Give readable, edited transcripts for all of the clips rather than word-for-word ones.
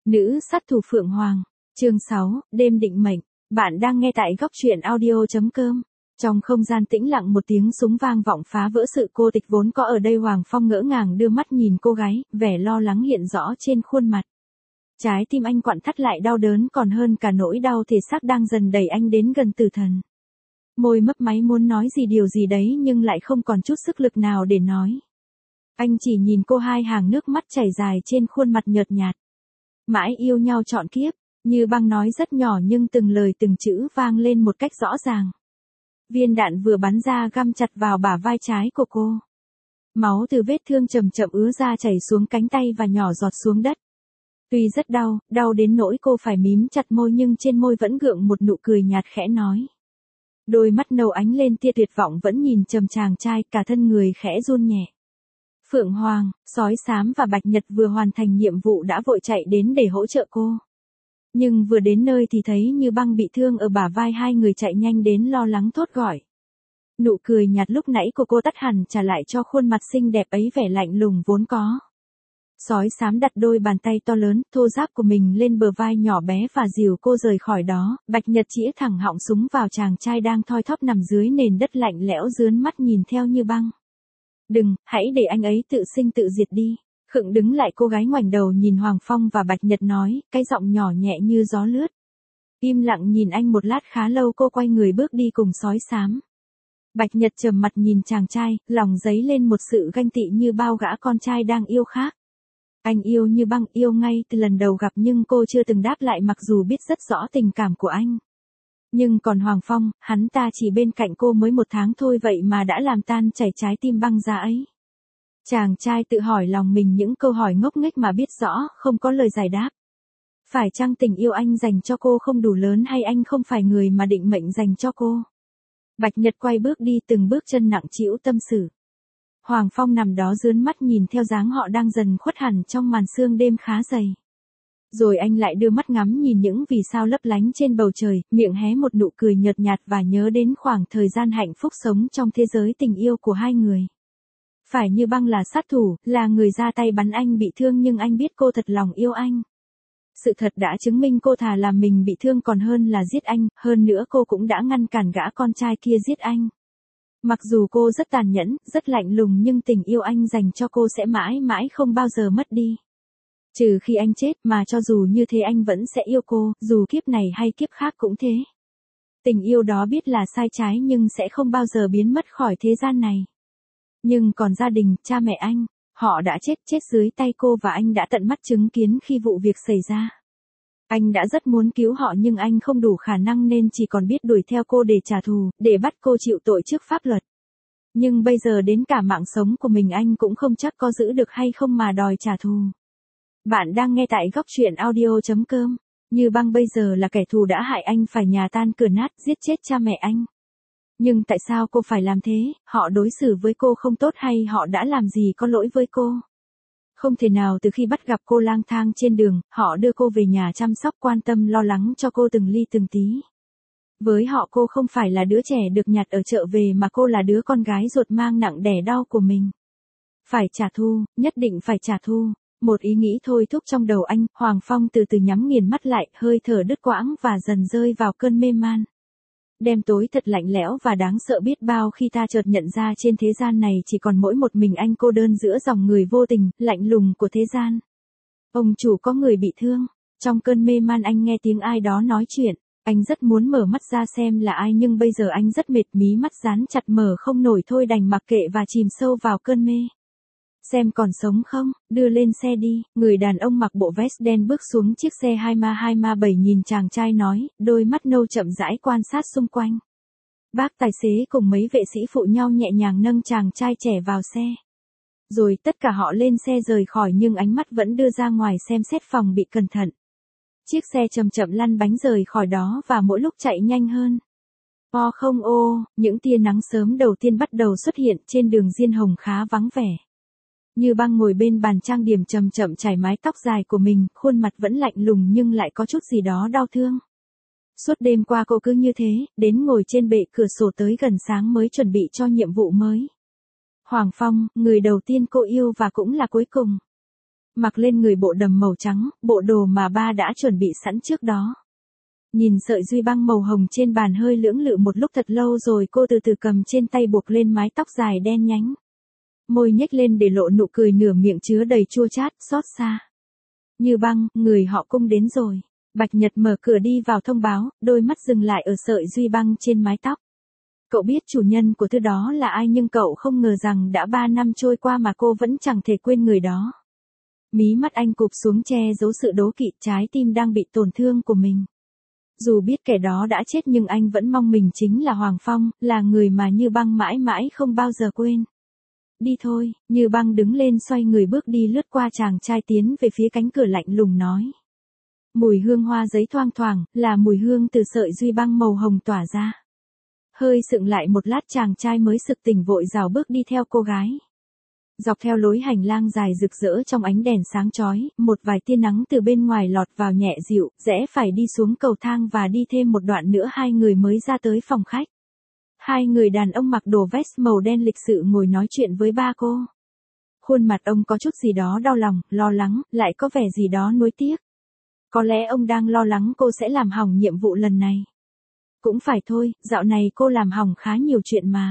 Nữ sát thủ Phượng Hoàng, chương 6, đêm định mệnh. Bạn đang nghe tại góc truyện audio.com. Trong không gian tĩnh lặng một tiếng súng vang vọng phá vỡ sự cô tịch vốn có ở đây. Hoàng Phong ngỡ ngàng đưa mắt nhìn cô gái, vẻ lo lắng hiện rõ trên khuôn mặt. Trái tim anh quặn thắt lại đau đớn còn hơn cả nỗi đau thể xác đang dần đẩy anh đến gần tử thần. Môi mấp máy muốn nói điều gì đấy nhưng lại không còn chút sức lực nào để nói. Anh chỉ nhìn cô, hai hàng nước mắt chảy dài trên khuôn mặt nhợt nhạt. Mãi yêu nhau trọn kiếp, Như Băng nói rất nhỏ nhưng từng lời từng chữ vang lên một cách rõ ràng. Viên đạn vừa bắn ra găm chặt vào bả vai trái của cô. Máu từ vết thương chậm chậm ứa ra chảy xuống cánh tay và nhỏ giọt xuống đất. Tuy rất đau, đau đến nỗi cô phải mím chặt môi nhưng trên môi vẫn gượng một nụ cười nhạt khẽ nói. Đôi mắt nâu ánh lên tia tuyệt vọng vẫn nhìn chàng trai, cả thân người khẽ run nhẹ. Phượng Hoàng, Sói Xám và Bạch Nhật vừa hoàn thành nhiệm vụ đã vội chạy đến để hỗ trợ cô. Nhưng vừa đến nơi thì thấy Như Băng bị thương ở bả vai, hai người chạy nhanh đến lo lắng thốt gọi. Nụ cười nhạt lúc nãy của cô tắt hẳn trả lại cho khuôn mặt xinh đẹp ấy vẻ lạnh lùng vốn có. Sói Xám đặt đôi bàn tay to lớn, thô ráp của mình lên bờ vai nhỏ bé và dìu cô rời khỏi đó. Bạch Nhật chĩa thẳng họng súng vào chàng trai đang thoi thóp nằm dưới nền đất lạnh lẽo, rướn mắt nhìn theo Như Băng. Đừng, hãy để anh ấy tự sinh tự diệt đi. Khựng đứng lại, cô gái ngoảnh đầu nhìn Hoàng Phong và Bạch Nhật nói, cái giọng nhỏ nhẹ như gió lướt. Im lặng nhìn anh một lát khá lâu, cô quay người bước đi cùng Sói Xám. Bạch Nhật trầm mặt nhìn chàng trai, lòng dấy lên một sự ganh tị như bao gã con trai đang yêu khác. Anh yêu Như Băng, yêu ngay từ lần đầu gặp nhưng cô chưa từng đáp lại mặc dù biết rất rõ tình cảm của anh. Nhưng còn Hoàng Phong, hắn ta chỉ bên cạnh cô mới 1 tháng thôi vậy mà đã làm tan chảy trái tim băng giá ấy. Chàng trai tự hỏi lòng mình những câu hỏi ngốc nghếch mà biết rõ không có lời giải đáp. Phải chăng tình yêu anh dành cho cô không đủ lớn hay anh không phải người mà định mệnh dành cho cô? Bạch Nhật quay bước đi từng bước chân nặng trĩu tâm sự. Hoàng Phong nằm đó rướn mắt nhìn theo dáng họ đang dần khuất hẳn trong màn sương đêm khá dày. Rồi anh lại đưa mắt ngắm nhìn những vì sao lấp lánh trên bầu trời, miệng hé một nụ cười nhợt nhạt và nhớ đến khoảng thời gian hạnh phúc sống trong thế giới tình yêu của hai người. Phải Như Băng là sát thủ, là người ra tay bắn anh bị thương nhưng anh biết cô thật lòng yêu anh. Sự thật đã chứng minh cô thà làm mình bị thương còn hơn là giết anh, hơn nữa cô cũng đã ngăn cản gã con trai kia giết anh. Mặc dù cô rất tàn nhẫn, rất lạnh lùng nhưng tình yêu anh dành cho cô sẽ mãi mãi không bao giờ mất đi. Trừ khi anh chết, mà cho dù như thế anh vẫn sẽ yêu cô, dù kiếp này hay kiếp khác cũng thế. Tình yêu đó biết là sai trái nhưng sẽ không bao giờ biến mất khỏi thế gian này. Nhưng còn gia đình, cha mẹ anh, họ đã chết dưới tay cô và anh đã tận mắt chứng kiến khi vụ việc xảy ra. Anh đã rất muốn cứu họ nhưng anh không đủ khả năng nên chỉ còn biết đuổi theo cô để trả thù, để bắt cô chịu tội trước pháp luật. Nhưng bây giờ đến cả mạng sống của mình anh cũng không chắc có giữ được hay không mà đòi trả thù. Bạn đang nghe tại góc truyện audio.com. Như Băng bây giờ là kẻ thù đã hại anh phải nhà tan cửa nát, giết chết cha mẹ anh. Nhưng tại sao cô phải làm thế? Họ đối xử với cô không tốt hay họ đã làm gì có lỗi với cô? Không thể nào từ khi bắt gặp cô lang thang trên đường, họ đưa cô về nhà chăm sóc quan tâm lo lắng cho cô từng ly từng tí. Với họ cô không phải là đứa trẻ được nhặt ở chợ về mà cô là đứa con gái ruột mang nặng đẻ đau của mình. Phải trả thù, nhất định phải trả thù. Một ý nghĩ thôi thúc trong đầu anh. Hoàng Phong từ từ nhắm nghiền mắt lại, hơi thở đứt quãng và dần rơi vào cơn mê man. Đêm tối thật lạnh lẽo và đáng sợ biết bao khi ta chợt nhận ra trên thế gian này chỉ còn mỗi một mình anh cô đơn giữa dòng người vô tình, lạnh lùng của thế gian. Ông chủ có người bị thương. Trong cơn mê man anh nghe tiếng ai đó nói chuyện. Anh rất muốn mở mắt ra xem là ai nhưng bây giờ anh rất mệt, mí mắt dán chặt mở không nổi thôi đành mặc kệ và chìm sâu vào cơn mê. Xem còn sống không, đưa lên xe đi. Người đàn ông mặc bộ vest đen bước xuống chiếc xe 2ma7 nhìn chàng trai nói, đôi mắt nâu chậm rãi quan sát xung quanh. Bác tài xế cùng mấy vệ sĩ phụ nhau nhẹ nhàng nâng chàng trai trẻ vào xe. Rồi tất cả họ lên xe rời khỏi nhưng ánh mắt vẫn đưa ra ngoài xem xét phòng bị cẩn thận. Chiếc xe chậm chậm lăn bánh rời khỏi đó và mỗi lúc chạy nhanh hơn. Không ô, những tia nắng sớm đầu tiên bắt đầu xuất hiện trên đường Diên Hồng khá vắng vẻ. Như Băng ngồi bên bàn trang điểm chậm chậm chải mái tóc dài của mình, khuôn mặt vẫn lạnh lùng nhưng lại có chút gì đó đau thương. Suốt đêm qua cô cứ như thế, đến ngồi trên bệ cửa sổ tới gần sáng mới chuẩn bị cho nhiệm vụ mới. Hoàng Phong, người đầu tiên cô yêu và cũng là cuối cùng. mặc lên người bộ đầm màu trắng, bộ đồ mà ba đã chuẩn bị sẵn trước đó. Nhìn sợi duy băng màu hồng trên bàn hơi lưỡng lự một lúc thật lâu rồi cô từ từ cầm trên tay buộc lên mái tóc dài đen nhánh. Môi nhếch lên để lộ nụ cười nửa miệng chứa đầy chua chát, xót xa. Như Băng, người họ Cung đến rồi. Bạch Nhật mở cửa đi vào thông báo, đôi mắt dừng lại ở sợi duy băng trên mái tóc. Cậu biết chủ nhân của thứ đó là ai nhưng cậu không ngờ rằng đã 3 năm trôi qua mà cô vẫn chẳng thể quên người đó. Mí mắt anh cụp xuống che giấu sự đố kỵ, trái tim đang bị tổn thương của mình. Dù biết kẻ đó đã chết nhưng anh vẫn mong mình chính là Hoàng Phong, là người mà Như Băng mãi mãi không bao giờ quên. Đi thôi, Như Băng đứng lên xoay người bước đi lướt qua chàng trai tiến về phía cánh cửa lạnh lùng nói. Mùi hương hoa giấy thoang thoảng, là mùi hương từ sợi duy băng màu hồng tỏa ra. Hơi sững lại một lát chàng trai mới sực tỉnh vội rào bước đi theo cô gái. Dọc theo lối hành lang dài rực rỡ trong ánh đèn sáng chói, một vài tia nắng từ bên ngoài lọt vào nhẹ dịu, rẽ phải đi xuống cầu thang và đi thêm một đoạn nữa hai người mới ra tới phòng khách. Hai người đàn ông mặc đồ vest màu đen lịch sự ngồi nói chuyện với ba cô. Khuôn mặt ông có chút gì đó đau lòng, lo lắng, lại có vẻ gì đó nuối tiếc. Có lẽ ông đang lo lắng cô sẽ làm hỏng nhiệm vụ lần này. Cũng phải thôi, dạo này cô làm hỏng khá nhiều chuyện mà.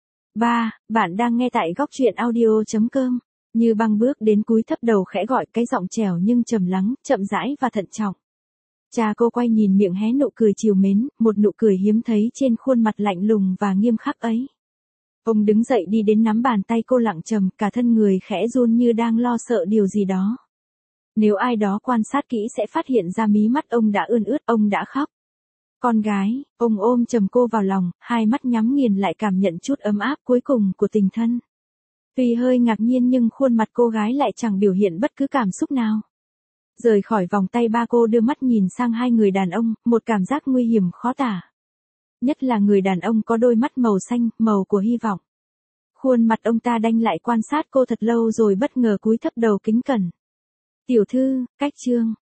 Ba, bạn đang nghe tại góc truyện audio.com. Như Băng bước đến cúi thấp đầu khẽ gọi cái giọng trẻo nhưng trầm lắng, chậm rãi và thận trọng. Cha cô quay nhìn miệng hé nụ cười trìu mến, một nụ cười hiếm thấy trên khuôn mặt lạnh lùng và nghiêm khắc ấy. Ông đứng dậy đi đến nắm bàn tay cô lặng trầm, cả thân người khẽ run như đang lo sợ điều gì đó. Nếu ai đó quan sát kỹ sẽ phát hiện ra mí mắt ông đã ươn ướt, ông đã khóc. Con gái, ông ôm chầm cô vào lòng, hai mắt nhắm nghiền lại cảm nhận chút ấm áp cuối cùng của tình thân. Vì hơi ngạc nhiên nhưng khuôn mặt cô gái lại chẳng biểu hiện bất cứ cảm xúc nào. Rời khỏi vòng tay ba cô đưa mắt nhìn sang hai người đàn ông, một cảm giác nguy hiểm khó tả. Nhất là người đàn ông có đôi mắt màu xanh, màu của hy vọng. Khuôn mặt ông ta đanh lại quan sát cô thật lâu rồi bất ngờ cúi thấp đầu kính cẩn. Tiểu thư, cách chương.